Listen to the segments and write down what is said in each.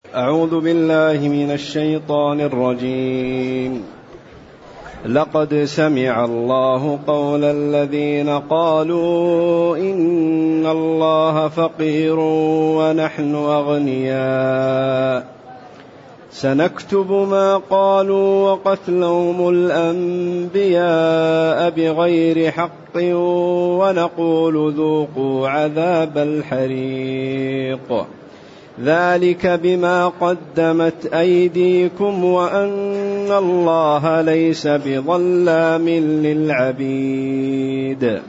أعوذ بالله من الشيطان الرجيم. لقد سمع الله قول الذين قالوا إن الله فقير ونحن أغنياء سنكتب ما قالوا وقتلهم الأنبياء بغير حق ونقول ذوقوا عذاب الحريق ذلك بما قدمت أيديكم وأن الله ليس بظلام للعبيد.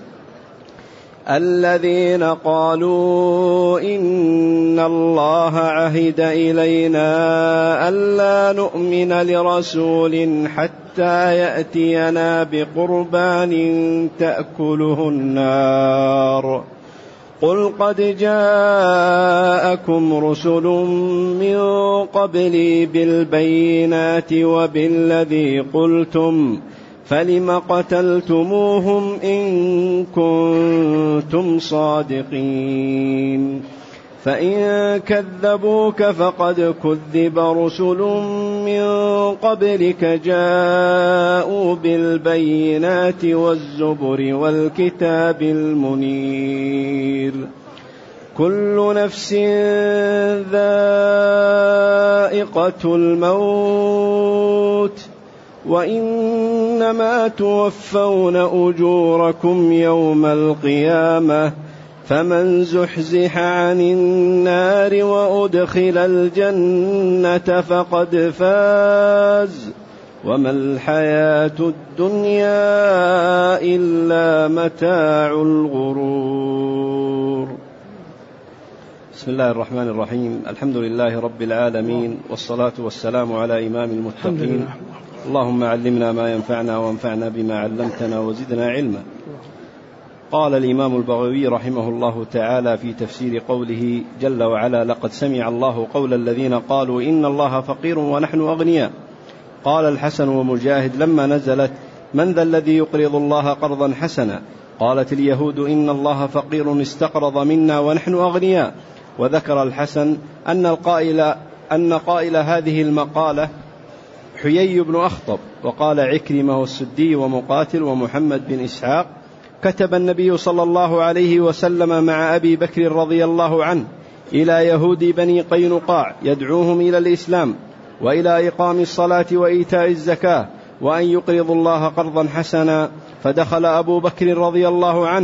الذين قالوا إن الله عهد إلينا ألا نؤمن لرسول حتى يأتينا بقربان تأكله النار قل قد جاءكم رسل من قبلي بالبينات وبالذي قلتم فلم قتلتموهم إن كنتم صادقين فإن كذبوك فقد كذب رسل من قبلك جاءوا بالبينات والزبر والكتاب المنير كل نفس ذائقة الموت وإنما توفون أجوركم يوم القيامة فمن زحزح عن النار وأدخل الجنة فقد فاز وما الحياة الدنيا إلا متاع الغرور. بسم الله الرحمن الرحيم. الحمد لله رب العالمين والصلاة والسلام على إمام المتقين. اللهم علمنا ما ينفعنا وانفعنا بما علمتنا وزدنا علما. قال الإمام البغوي رحمه الله تعالى في تفسير قوله جل وعلا لقد سمع الله قول الذين قالوا إن الله فقير ونحن أغنياء. قال الحسن ومجاهد لما نزلت من ذا الذي يقرض الله قرضا حسنا قالت اليهود إن الله فقير استقرض منا ونحن أغنياء. وذكر الحسن أن قائل هذه المقالة حيي بن أخطب وقال عكرمة والسدي ومقاتل ومحمد بن إسحاق كتب النبي صلى الله عليه وسلم مع أبي بكر رضي الله عنه إلى يهود بني قينقاع يدعوهم إلى الإسلام وإلى إقام الصلاة وإيتاء الزكاة وأن يقرضوا الله قرضا حسنا. فدخل أبو بكر رضي الله عنه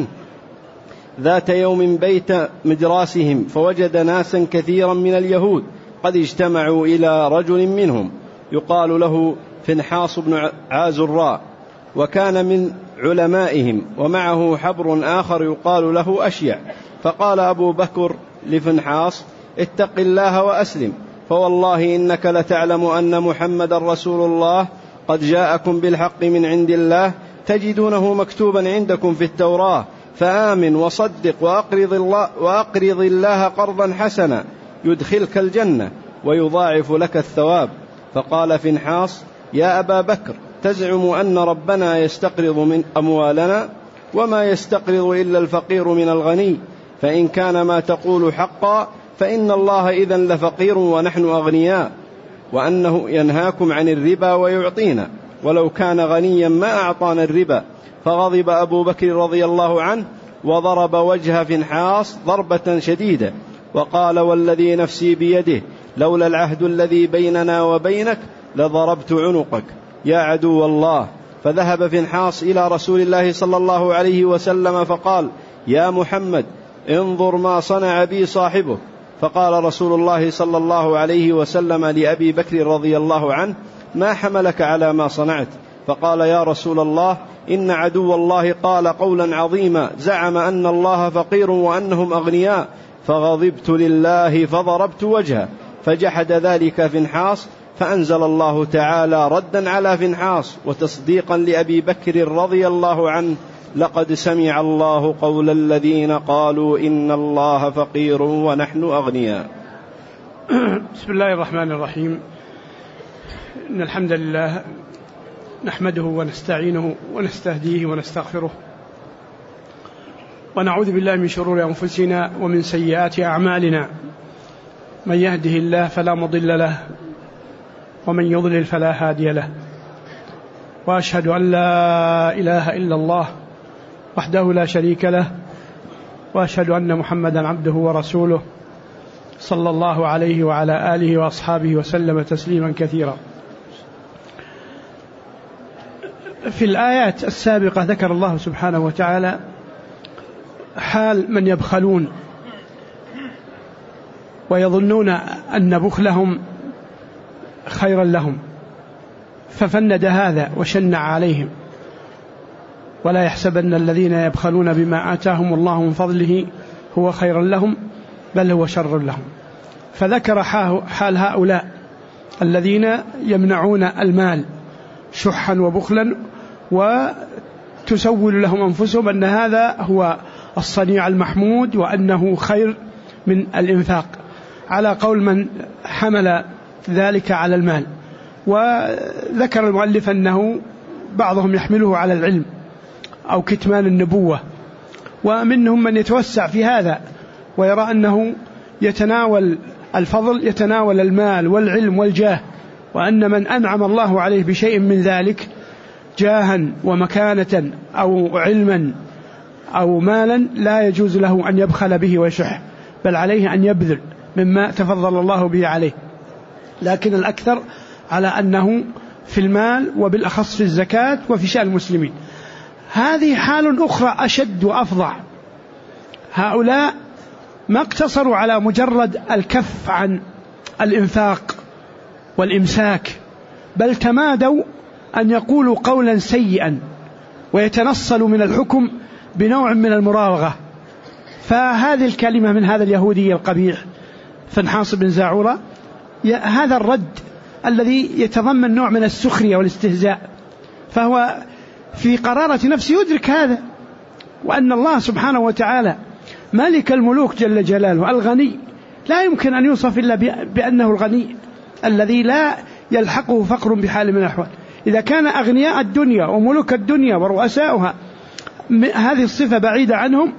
ذات يوم بيت مدراسهم فوجد ناسا كثيرا من اليهود قد اجتمعوا إلى رجل منهم يقال له فنحاص بن عازراء وكان من علمائهم ومعه حبر آخر يقال له أشيع. فقال أبو بكر لفنحاص اتق الله وأسلم فوالله إنك لتعلم أن محمد رسول الله قد جاءكم بالحق من عند الله تجدونه مكتوبا عندكم في التوراة فآمن وصدق وأقرض الله قرضا حسنا يدخلك الجنة ويضاعف لك الثواب. فقال فنحاص يا أبا بكر تزعم أن ربنا يستقرض من أموالنا وما يستقرض إلا الفقير من الغني فإن كان ما تقول حقا فإن الله إذن لفقير ونحن أغنياء وأنه ينهاكم عن الربا ويعطينا ولو كان غنيا ما أعطانا الربا. فغضب أبو بكر رضي الله عنه وضرب وجه فنحاص ضربة شديدة وقال والذي نفسي بيده لولا العهد الذي بيننا وبينك لضربت عنقك يا عدو الله. فذهب فنحاص إلى رسول الله صلى الله عليه وسلم فقال يا محمد انظر ما صنع بي صاحبه. فقال رسول الله صلى الله عليه وسلم لأبي بكر رضي الله عنه ما حملك على ما صنعت؟ فقال يا رسول الله إن عدو الله قال قولا عظيما زعم أن الله فقير وأنهم أغنياء فغضبت لله فضربت وجهه فجحد ذلك فنحاص فأنزل الله تعالى ردا على فنحاص وتصديقا لأبي بكر رضي الله عنه لقد سمع الله قول الذين قالوا إن الله فقير ونحن أغنياء. بسم الله الرحمن الرحيم. إن الحمد لله نحمده ونستعينه ونستهديه ونستغفره ونعوذ بالله من شرور أنفسنا ومن سيئات أعمالنا من يهده الله فلا مضل له ومن يضلل فلا هادي له، وأشهد أن لا إله إلا الله وحده لا شريك له، وأشهد أن محمدا عبده ورسوله صلى الله عليه وعلى آله وأصحابه وسلم تسليما كثيرا. في الآيات السابقة ذكر الله سبحانه وتعالى حال من يبخلون ويظنون أن بخلهم خيرا لهم، ففند هذا وشنع عليهم: ولا يحسبن الذين يبخلون بما آتاهم الله من فضله هو خيرا لهم بل هو شر لهم. فذكر حال هؤلاء الذين يمنعون المال شحا وبخلا، وتسول لهم أنفسهم أن هذا هو الصنيع المحمود وأنه خير من الإنفاق، على قول من حمل ذلك على المال. وذكر المؤلف أنه بعضهم يحمله على العلم أو كتمان النبوة، ومنهم من يتوسع في هذا ويرى أنه يتناول الفضل، يتناول المال والعلم والجاه، وأن من أنعم الله عليه بشيء من ذلك جاها ومكانة أو علما أو مالا لا يجوز له أن يبخل به ويشح، بل عليه أن يبذل مما تفضل الله به عليه. لكن الأكثر على أنه في المال، وبالأخص في الزكاة وفي شأن المسلمين. هذه حال أخرى أشد وأفظع. هؤلاء ما اقتصروا على مجرد الكف عن الإنفاق والإمساك، بل تمادوا أن يقولوا قولا سيئا ويتنصلوا من الحكم بنوع من المراوغة. فهذه الكلمة من هذا اليهودي القبيح فنحاص بن زاعورة، هذا الرد الذي يتضمن نوع من السخرية والاستهزاء، فهو في قرارة نفسه يدرك هذا، وأن الله سبحانه وتعالى ملك الملوك جل جلاله الغني لا يمكن أن يوصف إلا بأنه الغني الذي لا يلحقه فقر بحال من الأحوال. إذا كان أغنياء الدنيا وملوك الدنيا ورؤساؤها هذه الصفة بعيدة عنهم،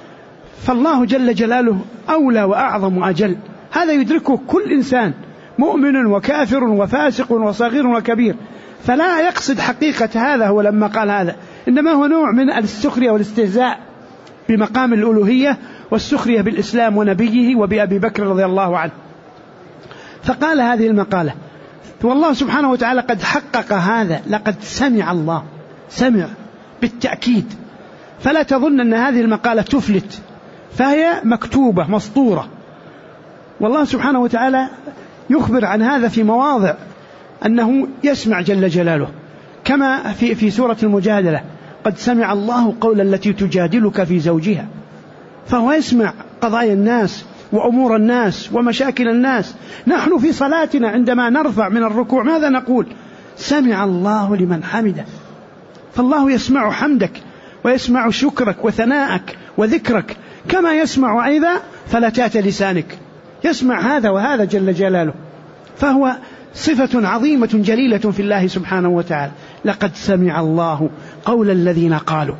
فالله جل جلاله أولى وأعظم وأجل. هذا يدركه كل إنسان، مؤمن وكافر وفاسق وصغير وكبير. فلا يقصد حقيقة هذا هو لما قال هذا، إنما هو نوع من السخرية والاستهزاء بمقام الألوهية والسخرية بالإسلام ونبيه وبأبي بكر رضي الله عنه. فقال هذه المقالة، والله سبحانه وتعالى قد حقق هذا، لقد سمع الله، سمع بالتأكيد. فلا تظن أن هذه المقالة تفلت، فهي مكتوبة مسطورة. والله سبحانه وتعالى يخبر عن هذا في مواضع أنه يسمع جل جلاله، كما في سورة المجادلة: قد سمع الله قول التي تجادلك في زوجها. فهو يسمع قضايا الناس وأمور الناس ومشاكل الناس. نحن في صلاتنا عندما نرفع من الركوع ماذا نقول؟ سمع الله لمن حمده. فالله يسمع حمدك ويسمع شكرك وثناءك وذكرك، كما يسمع أيضا فلتات لسانك، يسمع هذا وهذا جل جلاله. فهو صفة عظيمة جليلة في الله سبحانه وتعالى. لقد سمع الله قول الذين قالوا.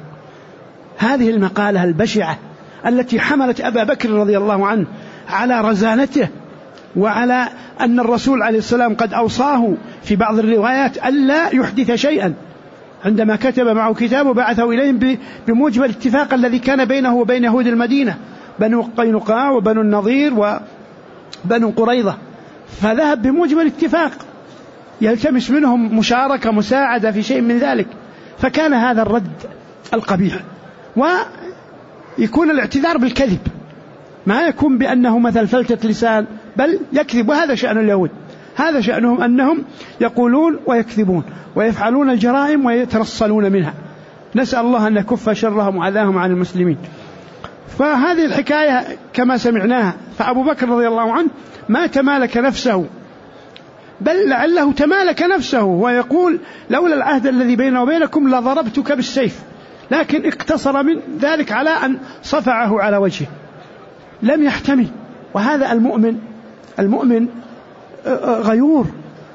هذه المقالة البشعة التي حملت أبا بكر رضي الله عنه على رزانته، وعلى أن الرسول عليه السلام قد أوصاه في بعض الروايات ألا يحدث شيئا، عندما كتب معه كتابه بعثه إليهم بموجب الاتفاق الذي كان بينه وبين يهود المدينة، بنو قينقاع وبنو النضير وبنو قريظة. فذهب بموجب الاتفاق يلتمس منهم مشاركة مساعدة في شيء من ذلك. فكان هذا الرد القبيح، ويكون الاعتذار بالكذب، ما يكون بأنه مثل فلتة لسان، بل يكذب. وهذا شأن اليهود، هذا شأنهم أنهم يقولون ويكذبون ويفعلون الجرائم ويترصلون منها. نسأل الله أن يكف شرهم وعذاهم عن المسلمين. فهذه الحكاية كما سمعناها. فأبو بكر رضي الله عنه ما تمالك نفسه، بل لعله تمالك نفسه ويقول: لولا العهد الذي بيننا وبينكم لضربتك بالسيف، لكن اقتصر من ذلك على أن صفعه على وجهه، لم يحتمل. وهذا المؤمن غيور،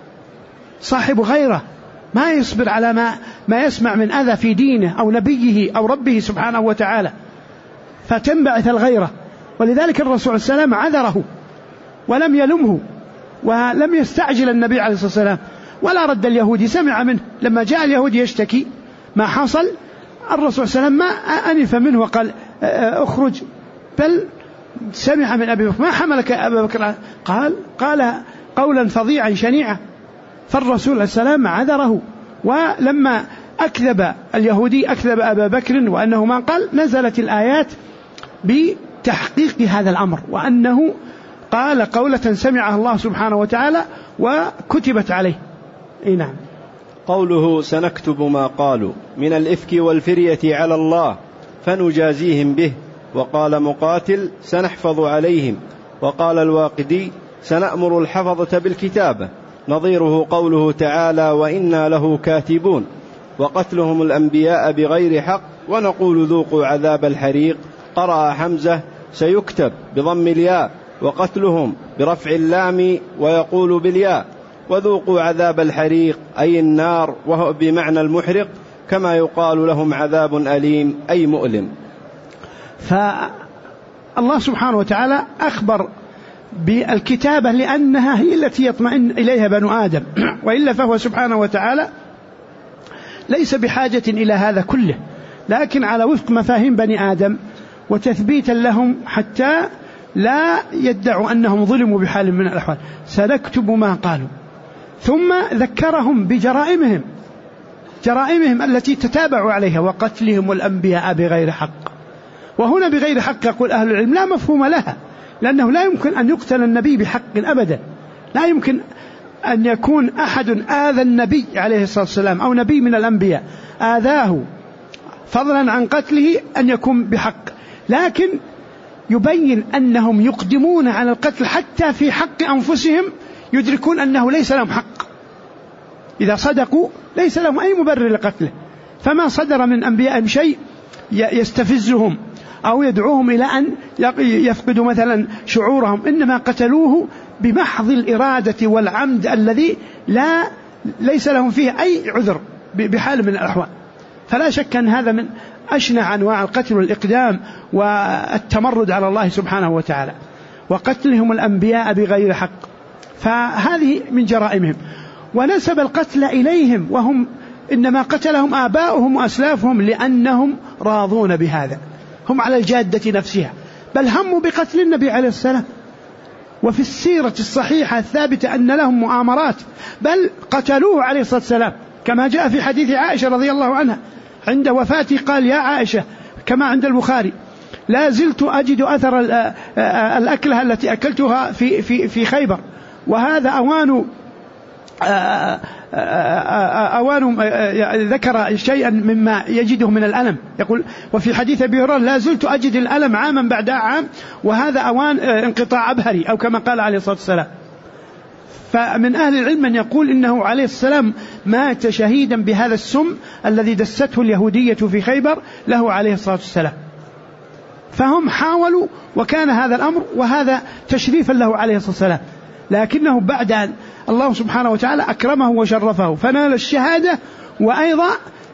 صاحب غيره، ما يصبر على ما يسمع من أذى في دينه أو نبيه أو ربه سبحانه وتعالى، فتنبعث الغيرة. ولذلك الرسول صلى الله عليه وسلم عذره ولم يلمه ولم يستعجل النبي عليه الصلاة والسلام ولا رد اليهودي. سمع منه لما جاء اليهودي يشتكي ما حصل، الرسول صلى الله عليه وسلم ما أنف منه وقال اخرج، بل سمع من أبي بكر. ما حملك أبا بكر؟ قال قولا فظيعا شنيعا، فالرسول عليه السلام عذره. ولما أكذب اليهودي أكذب أبا بكر وأنه ما قال، نزلت الآيات بتحقيق هذا الأمر، وأنه قال قولة سمعها الله سبحانه وتعالى وكتبت عليه. نعم. قوله سنكتب ما قالوا من الإفك والفرية على الله فنجازيهم به. وقال مقاتل سنحفظ عليهم. وقال الواقدي سنأمر الحفظة بالكتابة، نظيره قوله تعالى وإنا له كاتبون. وقتلهم الأنبياء بغير حق ونقول ذوقوا عذاب الحريق. قرأ حمزة سيكتب بضم الياء، وقتلهم برفع اللام ويقول بالياء. وذوقوا عذاب الحريق أي النار، وهو بمعنى المحرق، كما يقال لهم عذاب أليم أي مؤلم. فالله سبحانه وتعالى أخبر بالكتابة لأنها هي التي يطمئن إليها بنو آدم، وإلا فهو سبحانه وتعالى ليس بحاجة إلى هذا كله، لكن على وفق مفاهيم بني آدم وتثبيتا لهم حتى لا يدعوا أنهم ظلموا بحال من الأحوال. سنكتب ما قالوا، ثم ذكرهم بجرائمهم التي تتابعوا عليها، وقتلهم الأنبياء بغير حق. وهنا بغير حق يقول أهل العلم لا مفهوم لها، لأنه لا يمكن أن يقتل النبي بحق أبدا. لا يمكن أن يكون أحد آذى النبي عليه الصلاة والسلام أو نبي من الأنبياء آذاه فضلا عن قتله أن يكون بحق، لكن يبين أنهم يقدمون على القتل حتى في حق أنفسهم، يدركون أنه ليس لهم حق. إذا صدقوا ليس لهم أي مبرر لقتله، فما صدر من أنبيائهم شيء يستفزهم أو يدعوهم إلى أن يفقدوا مثلا شعورهم، إنما قتلوه بمحض الإرادة والعمد الذي ليس لهم فيه أي عذر بحال من الأحوال. فلا شك أن هذا من أشنع أنواع القتل والإقدام والتمرد على الله سبحانه وتعالى. وقتلهم الأنبياء بغير حق، فهذه من جرائمهم. ونسب القتل إليهم، وهم إنما قتلهم آباؤهم وأسلافهم لأنهم راضون بهذا، هم على الجادة نفسها، بل هموا بقتل النبي عليه السلام. وفي السيرة الصحيحة الثابتة أن لهم مؤامرات، بل قتلوه عليه الصلاة والسلام، كما جاء في حديث عائشة رضي الله عنها عند وفاته قال يا عائشة كما عند البخاري لا زلت أجد أثر الأكلة التي أكلتها في خيبر، وهذا أوان ذكر شيئا مما يجده من الألم. يقول وفي حديث أبي هريرة لا زلت أجد الألم عاما بعد عام، وهذا أوان انقطاع أبهري، أو كما قال عليه الصلاة والسلام. فمن أهل العلم من يقول إنه عليه السلام مات شهيدا بهذا السم الذي دسته اليهودية في خيبر له عليه الصلاة والسلام. فهم حاولوا، وكان هذا الأمر وهذا تشريفا له عليه الصلاة والسلام، لكنه بعد أن الله سبحانه وتعالى أكرمه وشرفه فنال الشهادة، وأيضا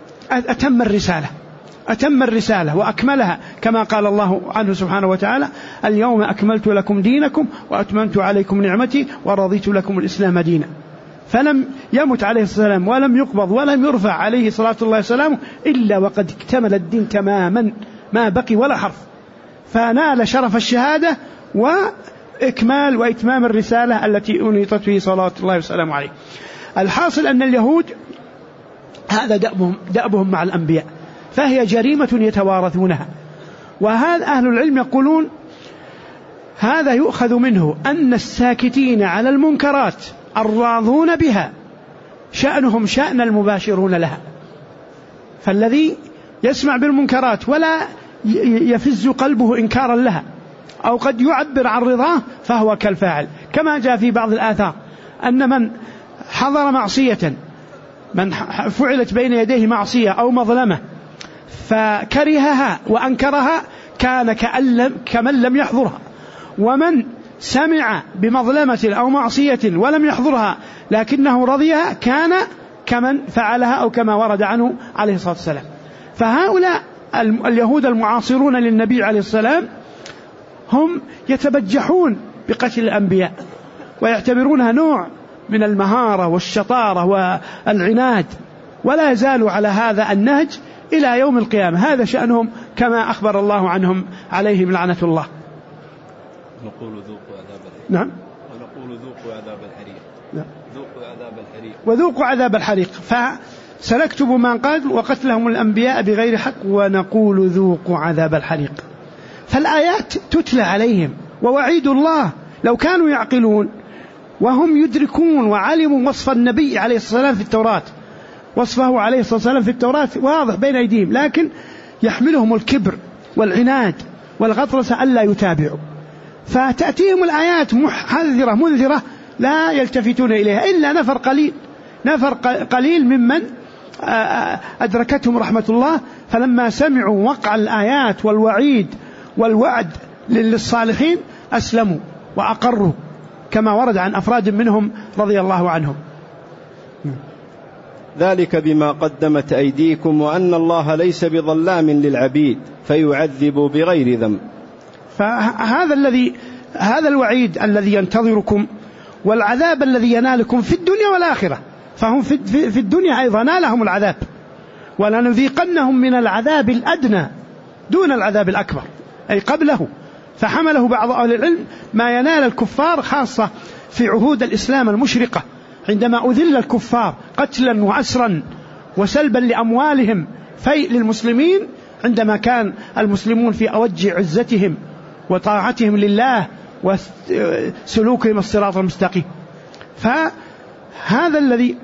أتم الرسالة وأكملها، كما قال الله عنه سبحانه وتعالى اليوم أكملت لكم دينكم وأتممت عليكم نعمتي ورضيت لكم الإسلام دينا. فلم يمت عليه الصلاة والسلام ولم يقبض ولم يرفع عليه صلاة الله وسلامه إلا وقد اكتمل الدين تماما، ما بقي ولا حرف، فنال شرف الشهادة وإكمال وإتمام الرسالة التي أنيطت به صلاة الله وسلامه عليه. الحاصل أن اليهود هذا دأبهم مع الأنبياء، فهي جريمة يتوارثونها. وهذا أهل العلم يقولون هذا يؤخذ منه أن الساكتين على المنكرات الراضون بها شأنهم شأن المباشرون لها. فالذي يسمع بالمنكرات ولا يفز قلبه إنكارا لها، أو قد يعبر عن رضاه، فهو كالفاعل، كما جاء في بعض الآثار أن من حضر معصية، من فعلت بين يديه معصية أو مظلمة فكرهها وأنكرها كان كمن لم يحضرها، ومن سمع بمظلمة أو معصية ولم يحضرها لكنه رضيها كان كمن فعلها، أو كما ورد عنه عليه الصلاة والسلام. فهؤلاء اليهود المعاصرون للنبي عليه السلام هم يتبجحون بقتل الأنبياء، ويعتبرونها نوع من المهارة والشطارة والعناد، ولا يزالوا على هذا النهج إلى يوم القيامة. هذا شأنهم كما أخبر الله عنهم عليهم لعنة الله. نقول ذوقوا عذاب الحريق. نعم. ونقول ذوقوا عذاب الحريق. نعم. ذوقوا عذاب الحريق. وذوقوا عذاب الحريق. فسنكتب ما قال وقتلهم الأنبياء بغير حق ونقول ذوقوا عذاب الحريق. فالآيات تتلى عليهم ووعيد الله لو كانوا يعقلون وهم يدركون وعلموا وصف النبي عليه الصلاة والسلام في التوراة، وصفه عليه الصلاة والسلام في التوراة واضح بين أيديهم، لكن يحملهم الكبر والعناد والغطرسة ألا يتابعوا، فتأتيهم الآيات محذرة منذرة لا يلتفتون إليها إلا نفر قليل ممن أدركتهم رحمة الله، فلما سمعوا وقع الآيات والوعيد والوعد للصالحين أسلموا وأقروا كما ورد عن أفراد منهم رضي الله عنهم. ذلك بما قدمت أيديكم وأن الله ليس بظلام للعبيد فيعذب بغير ذنب. هذا الوعيد الذي ينتظركم والعذاب الذي ينالكم في الدنيا والآخرة، فهم في الدنيا أيضا نالهم العذاب، ولنذيقنهم من العذاب الأدنى دون العذاب الأكبر أي قبله. فحمله بعض أهل العلم ما ينال الكفار خاصة في عهود الإسلام المشرقة، عندما أذل الكفار قتلا وأسرا وسلبا لأموالهم فيء للمسلمين، عندما كان المسلمون في أوج عزتهم وطاعتهم لله وسلوكهم الصراط المستقيم. فهذا الذي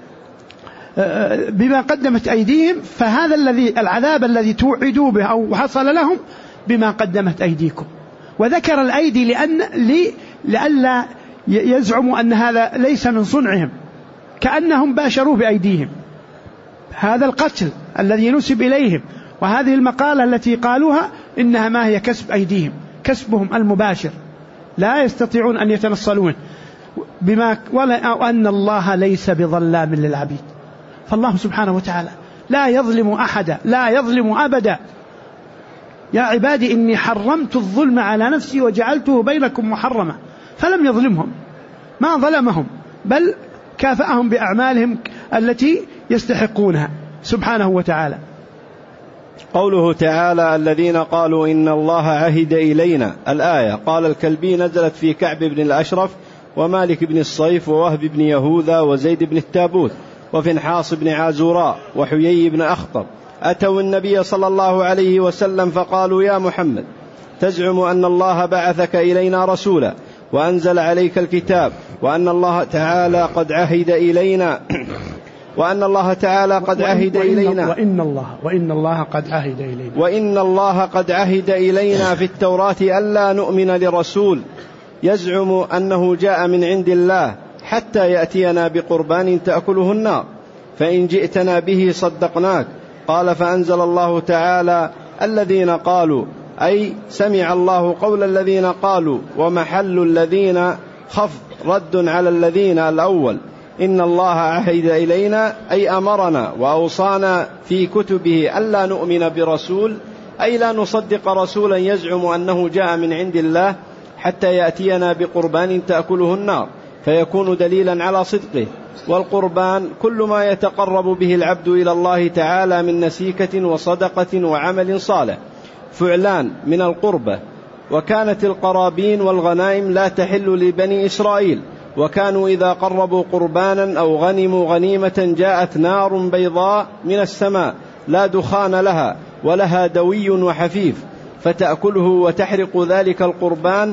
بما قدمت أيديهم، فهذا العذاب الذي توعدوا به أو حصل لهم بما قدمت أيديكم. وذكر الأيدي لئلا يزعموا أن هذا ليس من صنعهم، كأنهم باشروا بأيديهم هذا القتل الذي نسب إليهم، وهذه المقالة التي قالوها إنها ما هي كسب أيديهم، كسبهم المباشر لا يستطيعون أن يتنصلون وأن الله ليس بظلام للعبيد. فالله سبحانه وتعالى لا يظلم أحدا، لا يظلم أبدا. يا عبادي إني حرمت الظلم على نفسي وجعلته بينكم محرما، فلم يظلمهم، ما ظلمهم، بل كافأهم بأعمالهم التي يستحقونها سبحانه وتعالى. قوله تعالى الذين قالوا إن الله عهد إلينا، الآية. قال الكلبي نزلت في كعب بن الأشرف ومالك بن الصيف ووهب بن يهوذا وزيد بن التابوت وفنحاص بن عازوراء وحيي بن أخطب، أتوا النبي صلى الله عليه وسلم فقالوا يا محمد تزعم أن الله بعثك إلينا رسولا وأنزل عليك الكتاب وأن الله تعالى قد عهد إلينا وأن الله قد عهد إلينا في التوراة ألا نؤمن لرسول يزعم أنه جاء من عند الله حتى يأتينا بقربان تأكله النار، فإن جئتنا به صدقناك. قال فأنزل الله تعالى الذين قالوا، أي سمع الله قول الذين قالوا، ومحل الذين خفض رد على الذين الأول. إن الله عهد إلينا أي أمرنا وأوصانا في كتبه ألا نؤمن برسول، أي لا نصدق رسولا يزعم أنه جاء من عند الله حتى يأتينا بقربان تأكله النار، فيكون دليلا على صدقه. والقربان كل ما يتقرب به العبد إلى الله تعالى من نسيكة وصدقة وعمل صالح، فعلان من القربة. وكانت القرابين والغنائم لا تحل لبني إسرائيل، وكانوا إذا قربوا قربانا أو غنموا غنيمة جاءت نار بيضاء من السماء لا دخان لها ولها دوي وحفيف فتأكله وتحرق ذلك القربان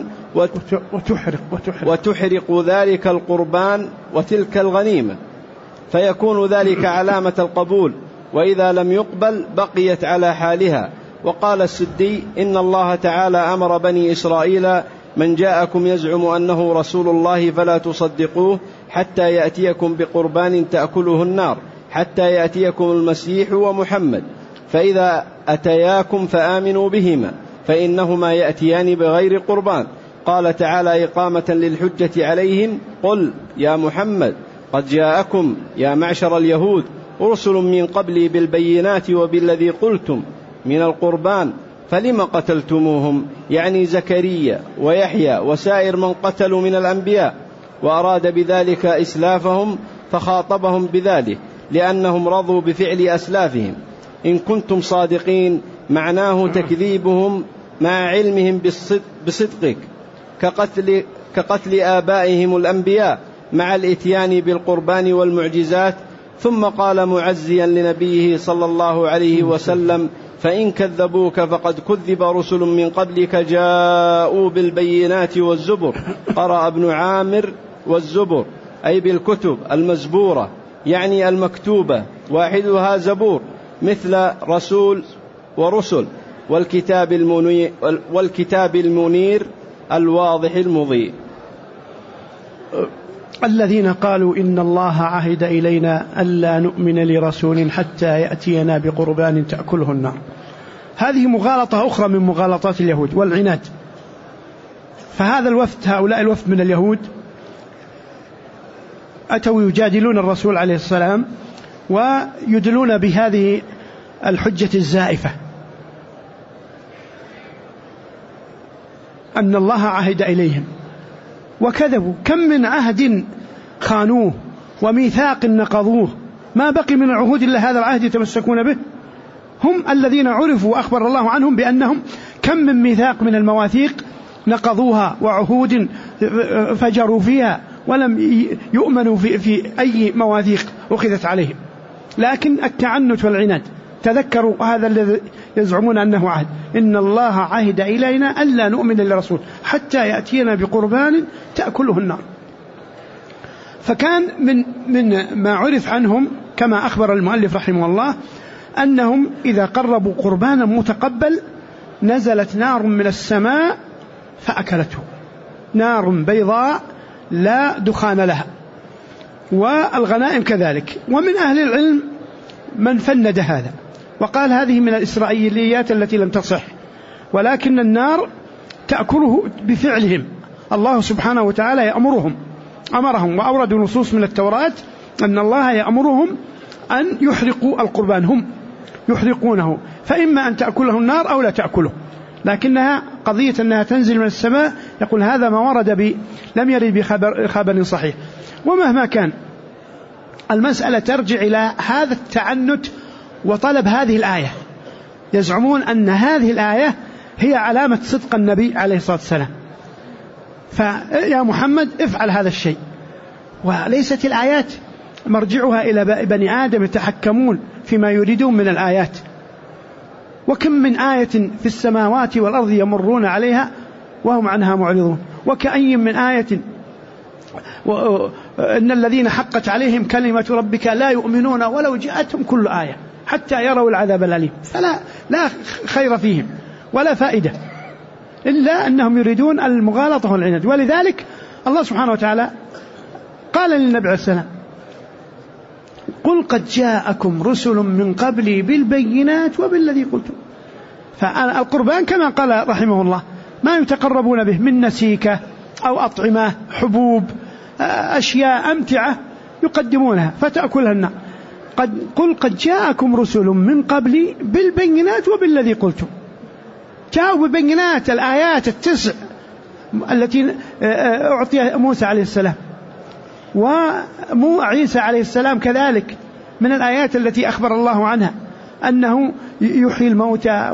وتحرق ذلك القربان وتلك الغنيمة، فيكون ذلك علامة القبول، وإذا لم يقبل بقيت على حالها. وقال السدي إن الله تعالى أمر بني إسرائيل من جاءكم يزعم أنه رسول الله فلا تصدقوه حتى يأتيكم بقربان تأكله النار، حتى يأتيكم المسيح ومحمد، فإذا أتياكم فآمنوا بهما فإنهما يأتيان بغير قربان. قال تعالى إقامة للحجة عليهم قل يا محمد قد جاءكم يا معشر اليهود رسل من قبلي بالبينات وبالذي قلتم من القربان فلم قتلتموهم؟ يعني زكريا ويحيى وسائر من قتلوا من الأنبياء، وأراد بذلك إسلافهم فخاطبهم بذلك لأنهم رضوا بفعل أسلافهم. إن كنتم صادقين معناه تكذيبهم مع علمهم بصدقك كقتل آبائهم الأنبياء مع الإتيان بالقربان والمعجزات. ثم قال معزيا لنبيه صلى الله عليه وسلم: فإن كذبوك فقد كذب رسل من قبلك جاءوا بالبينات والزبر. قرأ ابن عامر والزبر أي بالكتب المزبورة، يعني المكتوبة، واحدها زبور، مثل رسول ورسل، والكتاب المنير الواضح المضيء. الذين قالوا إن الله عهد إلينا ألا نؤمن لرسول حتى يأتينا بقربان تأكله النار. هذه مغالطة أخرى من مغالطات اليهود والعناد. فهذا الوفد، هؤلاء الوفد من اليهود، أتوا يجادلون الرسول عليه السلام ويدلون بهذه الحجة الزائفة أن الله عهد إليهم، وكذبوا. كم من عهد خانوه وميثاق نقضوه، ما بقي من العهود إلا هذا العهد يتمسكون به. هم الذين عرفوا وأخبر الله عنهم بأنهم كم من ميثاق من المواثيق نقضوها، وعهود فجروا فيها ولم يؤمنوا في أي مواثيق أخذت عليهم. لكن التعنت والعناد، تذكروا هذا الذي يزعمون أنه عهد: إن الله عهد إلينا ألا نؤمن لرسول حتى يأتينا بقربان تأكله النار. فكان من ما عرف عنهم كما أخبر المؤلف رحمه الله أنهم إذا قربوا قربانا متقبل نزلت نار من السماء فأكلته، نار بيضاء لا دخان لها، والغنائم كذلك. ومن أهل العلم من فند هذا وقال هذه من الإسرائيليات التي لم تصح، ولكن النار تأكله بفعلهم. الله سبحانه وتعالى أمرهم وأوردوا نصوص من التوراة أن الله يأمرهم أن يحرقوا القربان، هم يحرقونه، فإما أن تأكله النار أو لا تأكله. لكنها قضية أنها تنزل من السماء، يقول هذا ما ورد لم يرد بخبر صحيح. ومهما كان المسألة ترجع إلى هذا التعنت وطلب هذه الآية. يزعمون أن هذه الآية هي علامة صدق النبي عليه الصلاة والسلام، فيا محمد افعل هذا الشيء. وليست الآيات مرجعها إلى بني آدم يتحكمون فيما يريدون من الآيات. وكم من آية في السماوات والأرض يمرون عليها وهم عنها معرضون، وكأي من آية إن الذين حقت عليهم كلمة ربك لا يؤمنون ولو جاءتهم كل آية حتى يروا العذاب الأليم. فلا خير فيهم ولا فائدة، إلا أنهم يريدون المغالطة والعناد. ولذلك الله سبحانه وتعالى قال للنبي عليه السلام: قل قد جاءكم رسل من قبلي بالبينات وبالذي قلتم. فالقربان كما قال رحمه الله ما يتقربون به من نسيكة أو أطعمة، حبوب، أشياء أمتعة يقدمونها فتأكلها النار. قل قد جاءكم رسل من قبلي بالبينات وبالذي قلتم. جاءوا ببينات الآيات 9 التي أعطي موسى عليه السلام، وعيسى عليه السلام كذلك من الآيات التي أخبر الله عنها أنه يحيي الموتى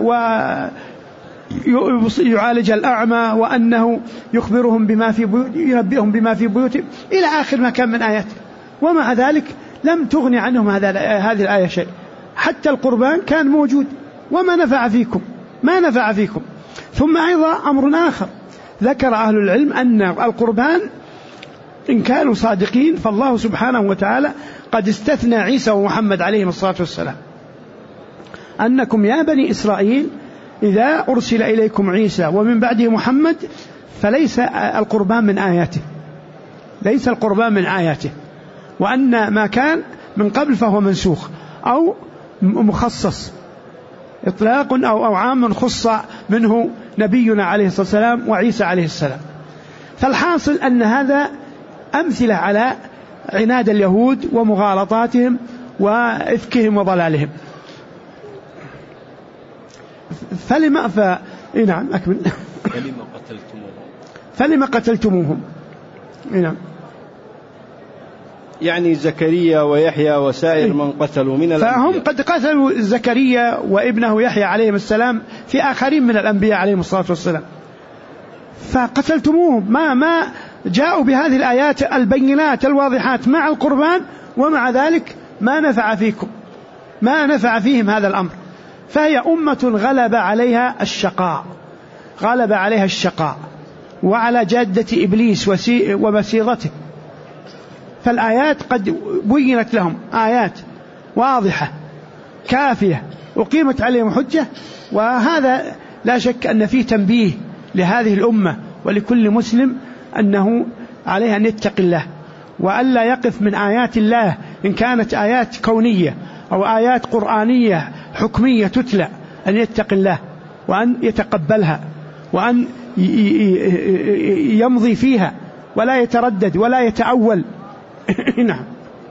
ويعالج الأعمى، وأنه يخبرهم ينبئهم بما في بيوتهم، إلى آخر ما كان من آيات. ومع ذلك لم تغني عنهم هذه الآية شيء. حتى القربان كان موجود وما نفع فيكم. ثم أيضا أمر آخر ذكر أهل العلم أن القربان إن كانوا صادقين فالله سبحانه وتعالى قد استثنى عيسى ومحمد عليهم الصلاة والسلام، أنكم يا بني إسرائيل إذا أرسل إليكم عيسى ومن بعده محمد فليس القربان من آياته، ليس القربان من آياته، وأن ما كان من قبل فهو منسوخ أو مخصص، إطلاق أو عام خص منه نبينا عليه الصلاة والسلام وعيسى عليه السلام. فالحاصل أن هذا أمثلة على عناد اليهود ومغالطاتهم وإفكهم وضلالهم. نعم أكمل. فلما قتلتموهم. نعم. يعني زكريا ويحيى وسائر من قتلوا من الأنبياء، فهم قد قتلوا زكريا وابنه يحيى عليهم السلام في آخرين من الأنبياء عليهم الصلاة والسلام، فقتلتموهم ما جاءوا بهذه الآيات البينات الواضحات مع القربان، ومع ذلك ما نفع فيهم هذا الأمر. فهي أمة غلب عليها الشقاء وعلى جادة إبليس وبصيرته. فالآيات قد بينت لهم آيات واضحة كافية وقيمت عليهم حجة، وهذا لا شك أن فيه تنبيه لهذه الأمة ولكل مسلم أنه عليه أن يتقي الله وألا يقف من آيات الله إن كانت آيات كونية أو آيات قرآنية حكمية تتلى، أن يتقي الله وأن يتقبلها وأن يمضي فيها ولا يتردد ولا يتأول. نعم.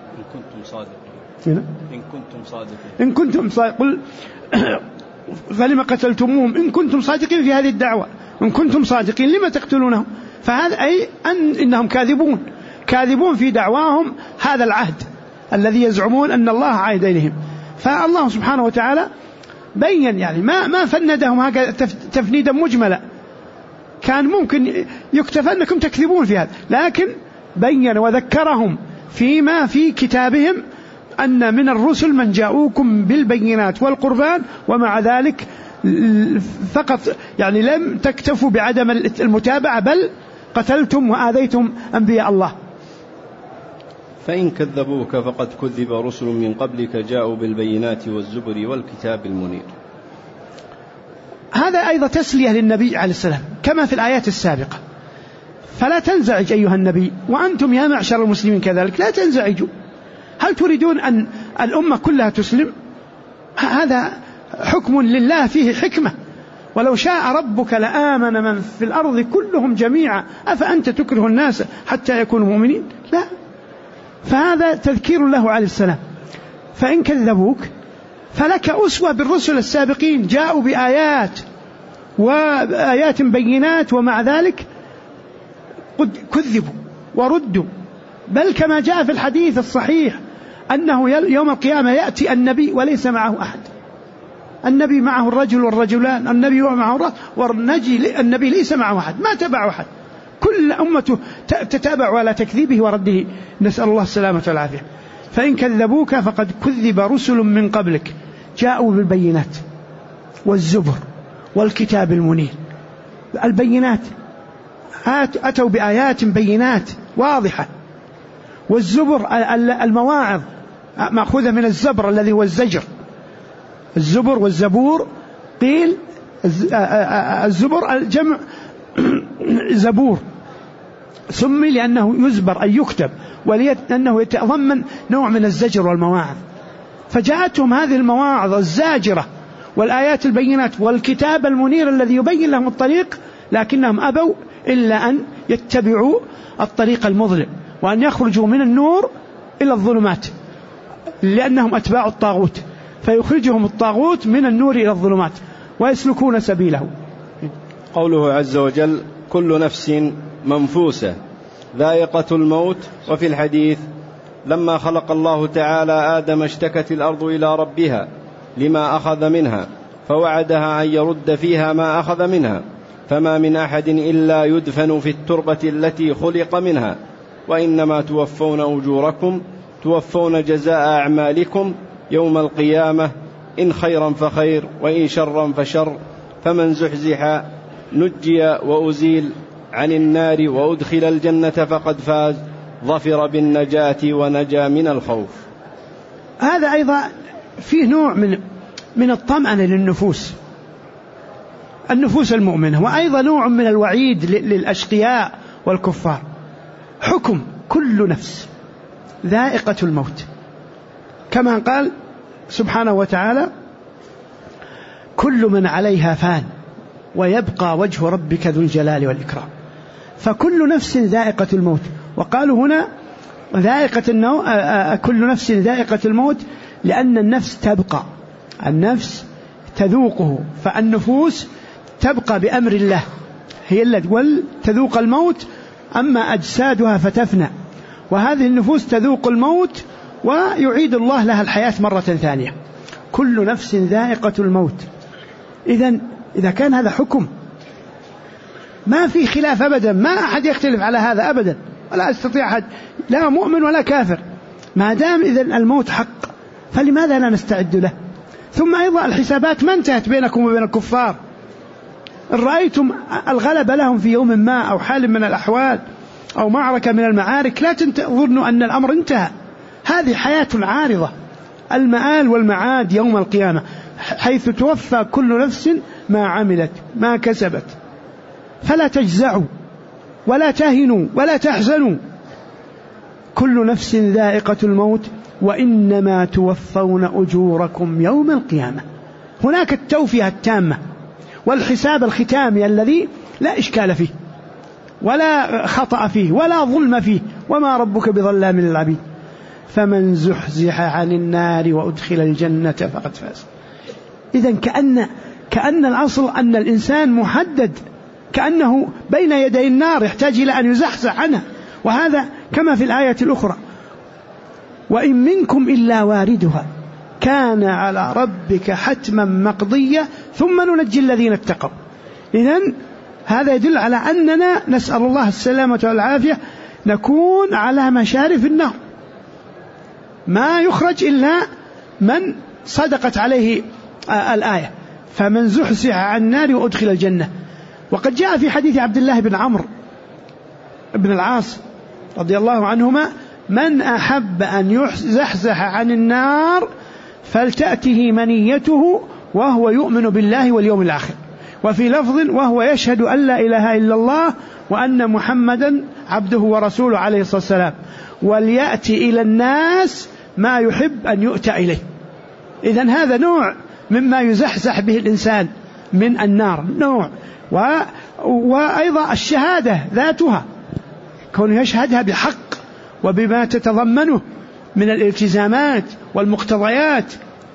إن كنتم صادقين قل فلما قتلتموهم إن كنتم صادقين في هذه الدعوة. إن كنتم صادقين لما تقتلونهم؟ فهذا أي إنهم كاذبون في دعواهم هذا العهد الذي يزعمون أن الله عاهد إليهم. فالله سبحانه وتعالى بين، يعني ما فندهم هكذا تفنيدا مجملا، كان ممكن يكتفى أنكم تكذبون في هذا، لكن بين وذكرهم فيما في كتابهم أن من الرسل من جاءوكم بالبينات والقربان، ومع ذلك فقط يعني لم تكتفوا بعدم المتابعة بل قتلتم وآذيتم أنبياء الله. فإن كذبوك فقد كذب رسل من قبلك جاءوا بالبينات والزبر والكتاب المنير. هذا أيضا تسلية للنبي عليه السلام كما في الآيات السابقة. فلا تنزعج أيها النبي، وأنتم يا معشر المسلمين كذلك لا تنزعجوا. هل تريدون أن الأمة كلها تسلم؟ هذا حكم لله فيه حكمة. ولو شاء ربك لآمن من في الأرض كلهم جميعا أفأنت تكره الناس حتى يكونوا مؤمنين؟ لا. فهذا تذكير له عليه السلام. فإن كذبوك فلك أسوة بالرسل السابقين، جاءوا بآيات بينات، ومع ذلك قد كذبوا وردوا. بل كما جاء في الحديث الصحيح أنه يوم القيامة يأتي النبي وليس معه أحد. النبي معه الرجل والرجلان، النبي معه الرجل والنبي ليس معه أحد، ما تبعه أحد، كل أمته تتابع على تكذيبه ورده، نسأل الله السلامة والعافية. فإن كذبوك فقد كذب رسل من قبلك جاءوا بالبينات والزبر والكتاب المنير. البينات أتوا بآيات بينات واضحة، والزبر المواعظ مأخوذة من الزبر الذي هو الزجر. الزبر والزبور قيل الزبر الجمع زبور، سمي لأنه يزبر أي يكتب، ولأنه يتضمن نوع من الزجر والمواعظ. فجاءتهم هذه المواعظ الزاجرة والآيات البينات والكتاب المنير الذي يبين لهم الطريق، لكنهم أبوا إلا أن يتبعوا الطريق المظلم وأن يخرجوا من النور إلى الظلمات، لأنهم أتباع الطاغوت، فيخرجهم الطاغوت من النور إلى الظلمات ويسلكون سبيله. قوله عز وجل كل نفس منفوسة ذائقة الموت. وفي الحديث لما خلق الله تعالى آدم اشتكت الأرض إلى ربها لما أخذ منها، فوعدها أن يرد فيها ما أخذ منها، فما من أحد إلا يدفن في التربة التي خلق منها، وإنما توفون أجوركم، توفون جزاء أعمالكم يوم القيامة، إن خيرا فخير وإن شرا فشر، فمن زحزح نجي وأزيل عن النار وأدخل الجنة فقد فاز، ظفر بالنجاة ونجا من الخوف. هذا أيضا فيه نوع من الطمأنة للنفوس، النفوس المؤمنة، وأيضا نوع من الوعيد للأشقياء والكفار. حكم كل نفس ذائقة الموت، كما قال سبحانه وتعالى كل من عليها فان ويبقى وجه ربك ذو الجلال والإكرام. فكل نفس ذائقة الموت. وقالوا هنا كل نفس ذائقة الموت لأن النفس تبقى تذوقه، فالنفوس تبقى بأمر الله هي التي تذوق الموت، أما أجسادها فتفنى، وهذه النفوس تذوق الموت ويعيد الله لها الحياة مرة ثانية. كل نفس ذائقة الموت. إذا كان هذا حكم ما في خلاف أبدا، ما أحد يختلف على هذا أبدا، ولا يستطيع أحد، لا مؤمن ولا كافر، ما دام إذن الموت حق فلماذا لا نستعد له؟ ثم أيضا الحسابات ما انتهت بينكم وبين الكفار. إن رأيتم الغلبة لهم في يوم ما أو حال من الأحوال أو معركة من المعارك لا تظنوا أن الأمر انتهى. هذه حياة عارضة، المآل والمعاد يوم القيامة، حيث توفى كل نفس ما عملت ما كسبت، فلا تجزعوا ولا تهنوا ولا تحزنوا. كل نفس ذائقة الموت وإنما توفون أجوركم يوم القيامة. هناك التوفية التامة والحساب الختامي الذي لا إشكال فيه ولا خطأ فيه ولا ظلم فيه، وما ربك بظلام للعبيد. فمن زحزح عن النار وأدخل الجنة فقد فاز. إذن كأن الأصل أن الإنسان محدد، كأنه بين يدي النار يحتاج إلى أن يزحزح عنها، وهذا كما في الآية الأخرى: وإن منكم إلا واردها كان على ربك حتما مقضيا ثم ننجي الذين اتقوا. إذن هذا يدل على أننا نسأل الله السلامة والعافية نكون على مشارف النار، ما يخرج إلا من صدقت عليه الآية: فمن زحزح عن النار وأدخل الجنة. وقد جاء في حديث عبد الله بن عمرو بن العاص رضي الله عنهما: من أحب أن يزحزح عن النار فلتأته منيته وهو يؤمن بالله واليوم الآخر. وفي لفظ: وهو يشهد أن لا إله إلا الله وأن محمدا عبده ورسوله عليه الصلاة والسلام، وليأتي إلى الناس ما يحب أن يؤتى إليه. إذن هذا نوع مما يزحزح به الإنسان من النار، نوع. وأيضا الشهادة ذاتها، كونه يشهدها بحق وبما تتضمنه من الالتزامات والمقتضيات،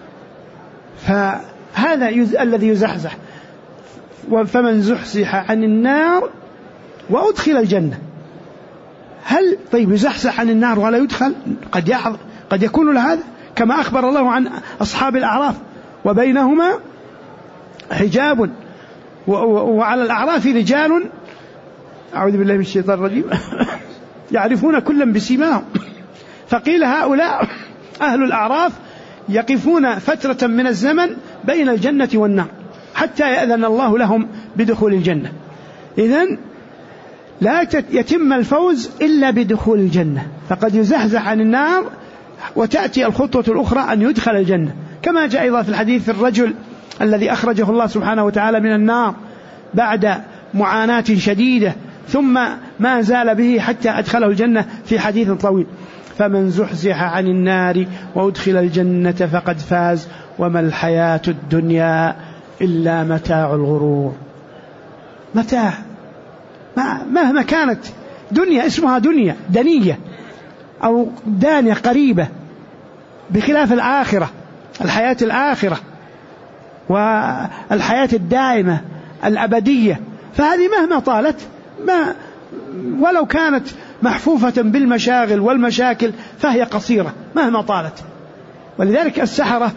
فهذا الذي يزحزح. فمن زحزح عن النار وأدخل الجنة. هل طيب يزحزح عن النار ولا يدخل؟ قد يكون لهذا، كما أخبر الله عن أصحاب الأعراف: وبينهما حجاب وعلى الأعراف رجال، أعوذ بالله من الشيطان الرجيم، يعرفون كلا بسيماهم. فقيل هؤلاء أهل الأعراف يقفون فترة من الزمن بين الجنة والنار حتى يأذن الله لهم بدخول الجنة. إذن لا يتم الفوز إلا بدخول الجنة، فقد يزحزح عن النار وتأتي الخطوة الأخرى أن يدخل الجنة، كما جاء أيضا في الحديث الرجل الذي أخرجه الله سبحانه وتعالى من النار بعد معاناة شديدة ثم ما زال به حتى أدخله الجنة في حديث طويل: فمن زحزح عن النار وأدخل الجنة فقد فاز وما الحياة الدنيا إلا متاع الغرور. متاع، مهما كانت دنيا اسمها دنيا دنية أو دانية قريبة، بخلاف الآخرة، الحياة الآخرة والحياة الدائمة الأبدية، فهذه مهما طالت ولو كانت محفوفة بالمشاغل والمشاكل فهي قصيرة مهما طالت. ولذلك السحرة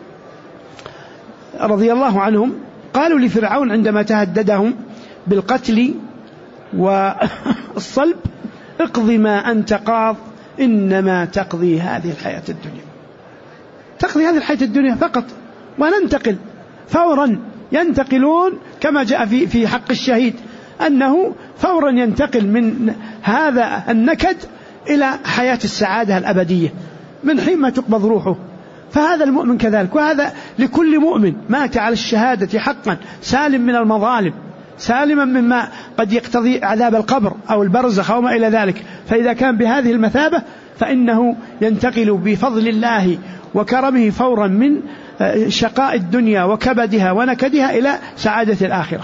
رضي الله عنهم قالوا لفرعون عندما تهددهم بالقتل والصلب: اقضي ما أنت قاض إنما تقضي هذه الحياة الدنيا. تقضي هذه الحياة الدنيا فقط، وننتقل فورا. ينتقلون كما جاء في حق الشهيد أنه فورا ينتقل من هذا النكد إلى حياة السعادة الأبدية من حين ما تقبض روحه. فهذا المؤمن كذلك، وهذا لكل مؤمن مات على الشهادة حقا، سالم من المظالم، سالما مما قد يقتضي عذاب القبر أو البرزخ أو ما إلى ذلك. فإذا كان بهذه المثابة فإنه ينتقل بفضل الله وكرمه فورا من شقاء الدنيا وكبدها ونكدها إلى سعادة الآخرة.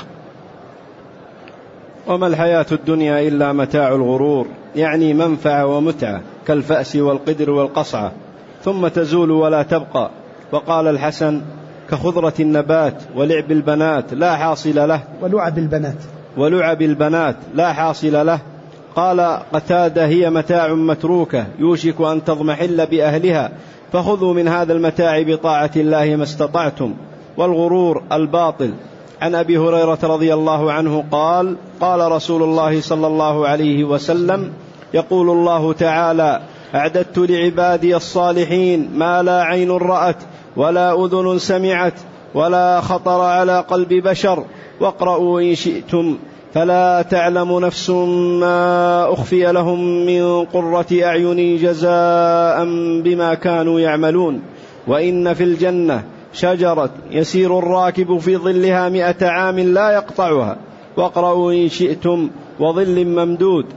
وما الحياة الدنيا إلا متاع الغرور، يعني منفعة ومتعة كالفأس والقدر والقصعة، ثم تزول ولا تبقى. وقال الحسن: كخضرة النبات ولعب البنات لا حاصل له ولعب البنات لا حاصل له. قال قتادة: هي متاع متروكة يوشك أن تضمحل بأهلها، فخذوا من هذا المتاع بطاعة الله ما استطعتم. والغرور الباطل. عن أبي هريرة رضي الله عنه قال: قال رسول الله صلى الله عليه وسلم: يقول الله تعالى: أعددت لعبادي الصالحين ما لا عين رأت ولا أذن سمعت ولا خطر على قلب بشر، واقرأوا إن شئتم فلا تعلم نفس ما أخفي لهم من قرة أعين جزاء بما كانوا يعملون. وإن في الجنة شجرة يسير الراكب في ظلها 100 عام لا يقطعها، واقرأوا إن شئتم وظل ممدود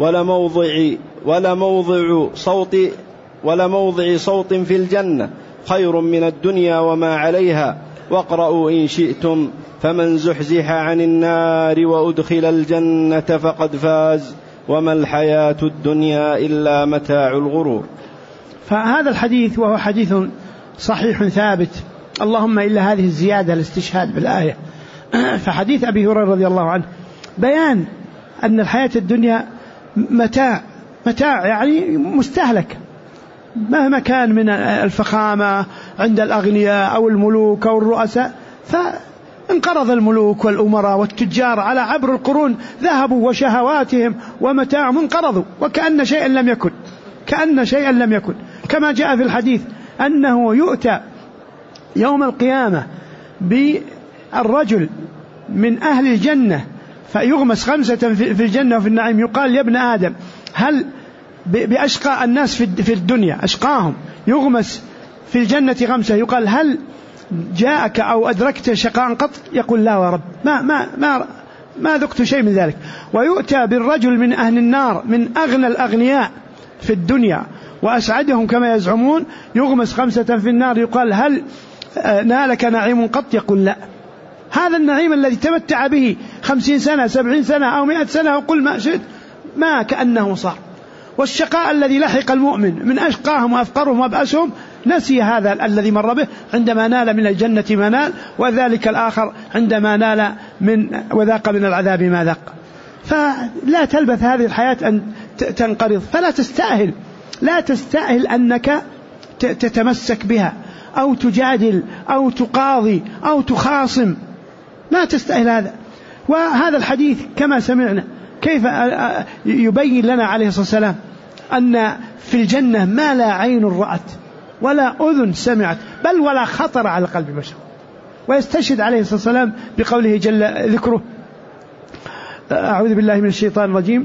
ولموضع صوت في الجنة خير من الدنيا وما عليها، واقرأوا إن شئتم فمن زحزح عن النار وأدخل الجنة فقد فاز وما الحياة الدنيا إلا متاع الغرور. فهذا الحديث وهو حديث صحيح ثابت، اللهم إلا هذه الزيادة الاستشهاد بالآية. فحديث أبي هريرة رضي الله عنه بيان أن الحياة الدنيا متاع يعني مستهلك، مهما كان من الفخامة عند الأغنياء أو الملوك أو الرؤساء، فانقرض الملوك والأمراء والتجار على عبر القرون، ذهبوا وشهواتهم ومتاعهم انقرضوا وكأن شيئا لم يكن، كما جاء في الحديث أنه يؤتى يوم القيامة بالرجل من أهل الجنة فيغمس 5 في الجنة وفي النعيم، يقال: يا ابن آدم هل بأشقى الناس في الدنيا أشقاهم يغمس في الجنة 5، يقال: هل جاءك أو أدركت شقاء قط؟ يقول: لا ورب، ما ذقت شيء من ذلك. ويؤتى بالرجل من أهل النار من أغنى الأغنياء في الدنيا وأسعدهم كما يزعمون، يغمس 5 في النار، يقال: هل نالك نعيم قط؟ يقول: لا. هذا النعيم الذي تمتع به 50 سنة 70 سنة أو 100 سنة وقل ما شئت ما كأنه صار. والشقاء الذي لحق المؤمن من أشقاهم وأفقرهم وأبأسهم نسي هذا الذي مر به عندما نال من الجنة ما نال، وذلك الآخر عندما نال وذاق من العذاب ما ذاق. فلا تلبث هذه الحياة أن تنقرض، فلا تستأهل أنك تتمسك بها أو تجادل أو تقاضي أو تخاصم، لا تستأهل هذا. وهذا الحديث كما سمعنا كيف يبين لنا عليه الصلاة والسلام أن في الجنة ما لا عين رأت ولا أذن سمعت بل ولا خطر على قلب بشر. ويستشهد عليه الصلاة والسلام بقوله جل ذكره: أعوذ بالله من الشيطان الرجيم: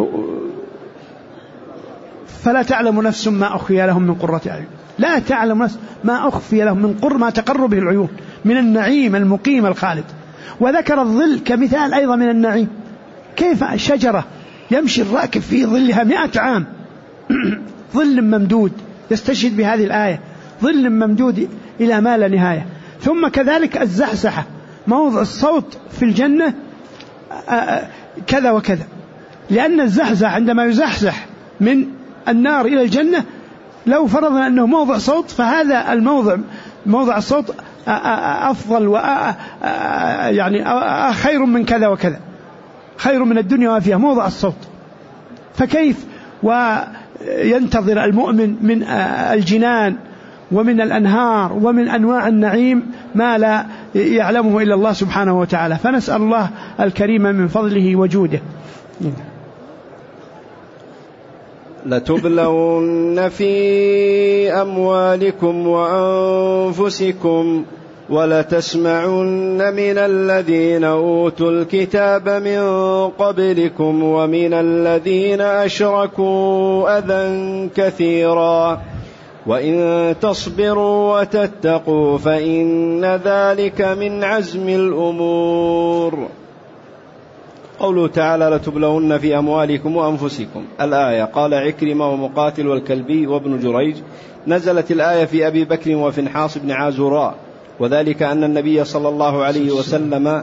فلا تعلم نفس ما أخفي لهم من قرة أعين. لا تعلم نفس ما أخفي لهم من ما تقر به العيون من النعيم المقيم الخالد. وذكر الظل كمثال أيضا من النعيم، كيف شجرة يمشي الراكب في ظلها 100 عام ظل ممدود، يستشهد بهذه الآية: ظل ممدود إلى ما لا نهاية. ثم كذلك الزحزحة، موضع الصوت في الجنة كذا وكذا، لأن الزحزح عندما يزحزح من النار إلى الجنة لو فرضنا أنه موضع صوت، فهذا الموضع موضع الصوت أفضل يعني خير من كذا وكذا، خير من الدنيا وما فيها موضع الصوت. فكيف وينتظر المؤمن من الجنان ومن الأنهار ومن أنواع النعيم ما لا يعلمه إلا الله سبحانه وتعالى. فنسأل الله الكريم من فضله وجوده. لتبلون في أموالكم وأنفسكم ولتسمعن من الذين أوتوا الكتاب من قبلكم ومن الذين أشركوا أذى كثيرا وإن تصبروا وتتقوا فإن ذلك من عزم الأمور. قوله تعالى: لتبلون في أموالكم وأنفسكم. الآية. قال عكرمة ومقاتل والكلبي وابن جريج: نزلت الآية في أبي بكر وفنحاص بن عازوراء، وذلك أن النبي صلى الله عليه وسلم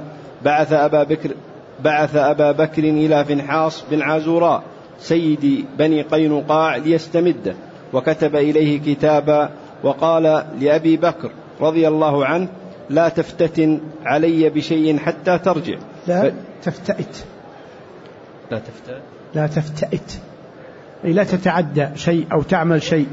بعث أبا بكر إلى فنحاص بن عازوراء سيد بني قينقاع ليستمده، وكتب إليه كتابا، وقال لأبي بكر رضي الله عنه: لا تفتتن علي بشيء حتى ترجع. لا تفتئت، لا تفتئت، أي لا تتعدى شيء أو تعمل شيء.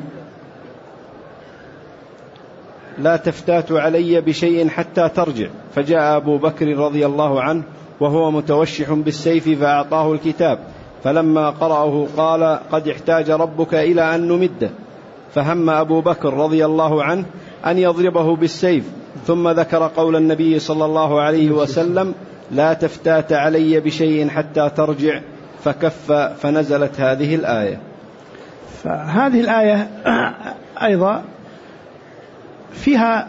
لا تفتات علي بشيء حتى ترجع. فجاء أبو بكر رضي الله عنه وهو متوشح بالسيف فأعطاه الكتاب، فلما قرأه قال: قد احتاج ربك إلى أن نمده. فهم أبو بكر رضي الله عنه أن يضربه بالسيف، ثم ذكر قول النبي صلى الله عليه وسلم: لا تفتات علي بشيء حتى ترجع، فكف، فنزلت هذه الآية. فهذه الآية أيضا فيها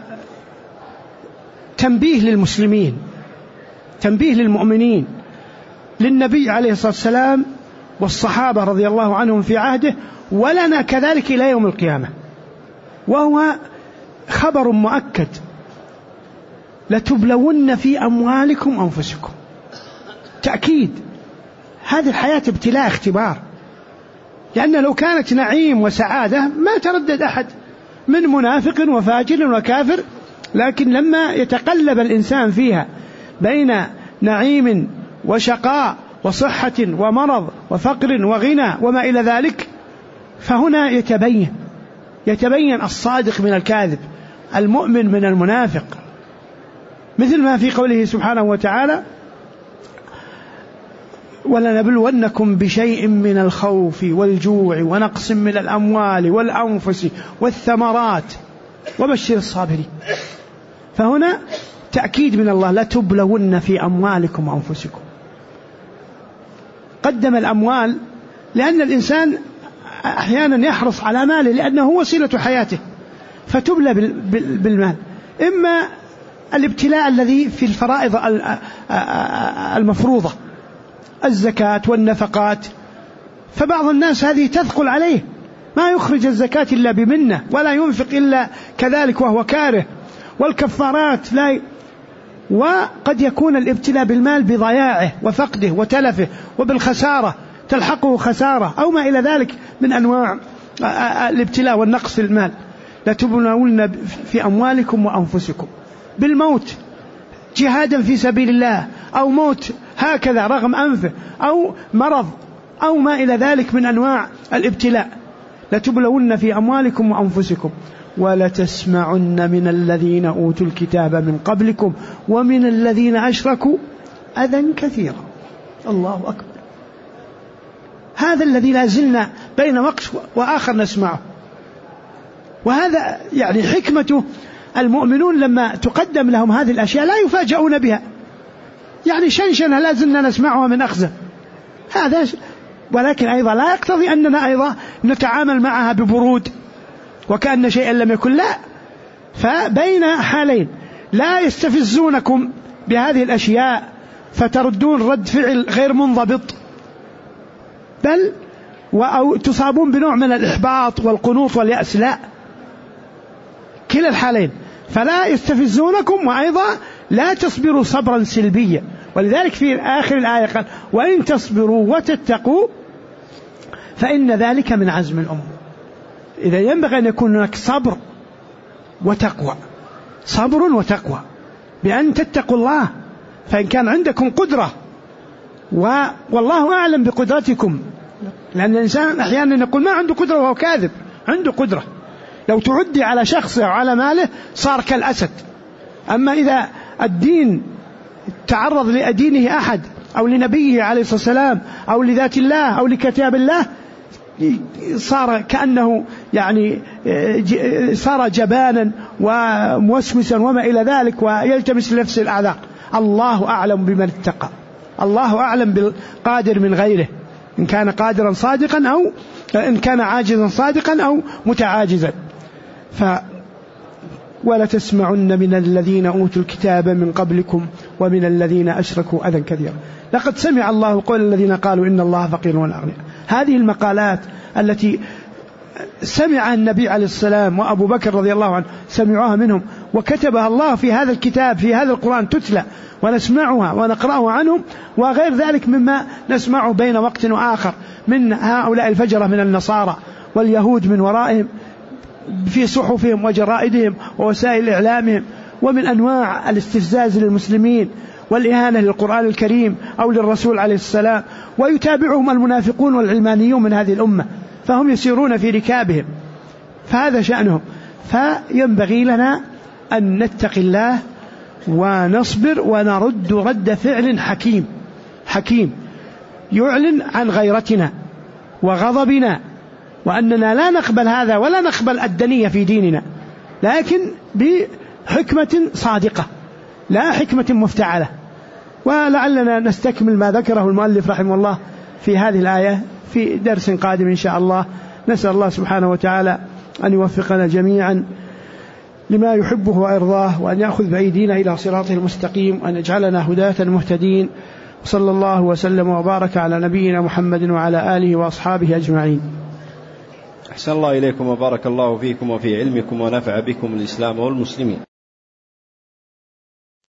تنبيه للمسلمين، تنبيه للمؤمنين، للنبي عليه الصلاة والسلام والصحابة رضي الله عنهم في عهده، ولنا كذلك إلى يوم القيامة. وهو خبر مؤكد: لتبلون في أموالكم وأنفسكم. تأكيد، هذه الحياة ابتلاء، اختبار، لأن لو كانت نعيم وسعادة ما تردد أحد من منافق وفاجر وكافر، لكن لما يتقلب الإنسان فيها بين نعيم وشقاء وصحة ومرض وفقر وغنى وما إلى ذلك، فهنا يتبين الصادق من الكاذب، المؤمن من المنافق، مثل ما في قوله سبحانه وتعالى: ولنبلونكم بشيء من الخوف والجوع ونقص من الأموال والأنفس والثمرات وبشر الصابرين. فهنا تأكيد من الله: لتبلون في أموالكم وأنفسكم. قدم الأموال لأن الإنسان أحيانا يحرص على ماله لأنه هو وسيلة حياته، فتبلى بالمال. إما الابتلاء الذي في الفرائض المفروضة، الزكاة والنفقات، فبعض الناس هذه تثقل عليه، ما يخرج الزكاة إلا بمنة، ولا ينفق إلا كذلك وهو كاره، والكفارات لا وقد يكون الابتلاء بالمال بضياعه وفقده وتلفه، وبالخسارة تلحقه خسارة أو ما إلى ذلك من أنواع الابتلاء والنقص في المال. لتبلون في أموالكم وأنفسكم، بالموت جهادا في سبيل الله، أو موت هكذا رغم أنفه، أو مرض، أو ما إلى ذلك من أنواع الابتلاء. لتبلون في أموالكم وأنفسكم ولتسمعن من الذين أوتوا الكتاب من قبلكم ومن الذين أشركوا أذى كثيرا. الله أكبر. هذا الذي لا زلنا بين وقت وآخر نسمعه، وهذا يعني حكمته. المؤمنون لما تقدم لهم هذه الأشياء لا يفاجئون بها، يعني شنشنة لا زلنا نسمعها من أخذه هذا، ولكن أيضا لا يقتضي أننا أيضا نتعامل معها ببرود وكأن شيئا لم يكن، لا. فبين حالين: لا يستفزونكم بهذه الأشياء فتردون رد فعل غير منضبط، بل أو تصابون بنوع من الإحباط والقنوط واليأس، لا، كلا الحالين. فلا يستفزونكم، وأيضا لا تصبروا صبرا سلبيا. ولذلك في آخر الآية قال: وإن تصبروا وتتقوا فإن ذلك من عزم الأمور. إذا ينبغي أن يكون هناك صبر وتقوى، صبر وتقوى، بأن تتقوا الله. فإن كان عندكم قدرة، والله أعلم بقدرتكم، لأن الإنسان أحيانا يقول ما عنده قدرة وهو كاذب، عنده قدرة. لو تعدي على شخصه أو على ماله صار كالأسد. أما إذا الدين تعرض لدينه أحد أو لنبيه عليه الصلاة والسلام أو لذات الله أو لكتاب الله، صار كأنه يعني صار جبانا وموسوسا وما إلى ذلك، ويلتمس لنفس الأعذار. الله أعلم بمن اتقى، الله أعلم بالقادر من غيره، إن كان قادرا صادقا أو إن كان عاجزا صادقا أو متعاجزا. ولا تسمعن من الذين أوتوا الكتاب من قبلكم ومن الذين أشركوا أذى كثيرا. لقد سمع الله قول الذين قالوا إن الله فقير ونحن أغنياء. هذه المقالات التي سمعها النبي عليه السلام وأبو بكر رضي الله عنه سمعوها منهم، وكتبها الله في هذا الكتاب، في هذا القرآن، تتلى ونسمعها ونقرأها عنهم، وغير ذلك مما نسمعه بين وقت وآخر من هؤلاء الفجرة من النصارى واليهود من ورائهم في صحفهم وجرائدهم ووسائل إعلامهم ومن أنواع الاستفزاز للمسلمين والإهانة للقرآن الكريم أو للرسول عليه السلام، ويتابعهم المنافقون والعلمانيون من هذه الأمة، فهم يسيرون في ركابهم، فهذا شأنهم. فينبغي لنا أن نتقي الله ونصبر ونرد رد فعل حكيم يعلن عن غيرتنا وغضبنا، وأننا لا نقبل هذا ولا نقبل الدنية في ديننا، لكن بحكمة صادقة لا حكمة مفتعلة. ولعلنا نستكمل ما ذكره المؤلف رحمه الله في هذه الآية في درس قادم إن شاء الله. نسأل الله سبحانه وتعالى أن يوفقنا جميعا لما يحبه ويرضاه، وأن يأخذ بأيدينا إلى صراطه المستقيم، وأن يجعلنا هداة مهتدين. صلى الله وسلم وبارك على نبينا محمد وعلى آله وأصحابه أجمعين. أحسن الله إليكم وبارك الله فيكم وفي علمكم ونفع بكم الإسلام والمسلمين.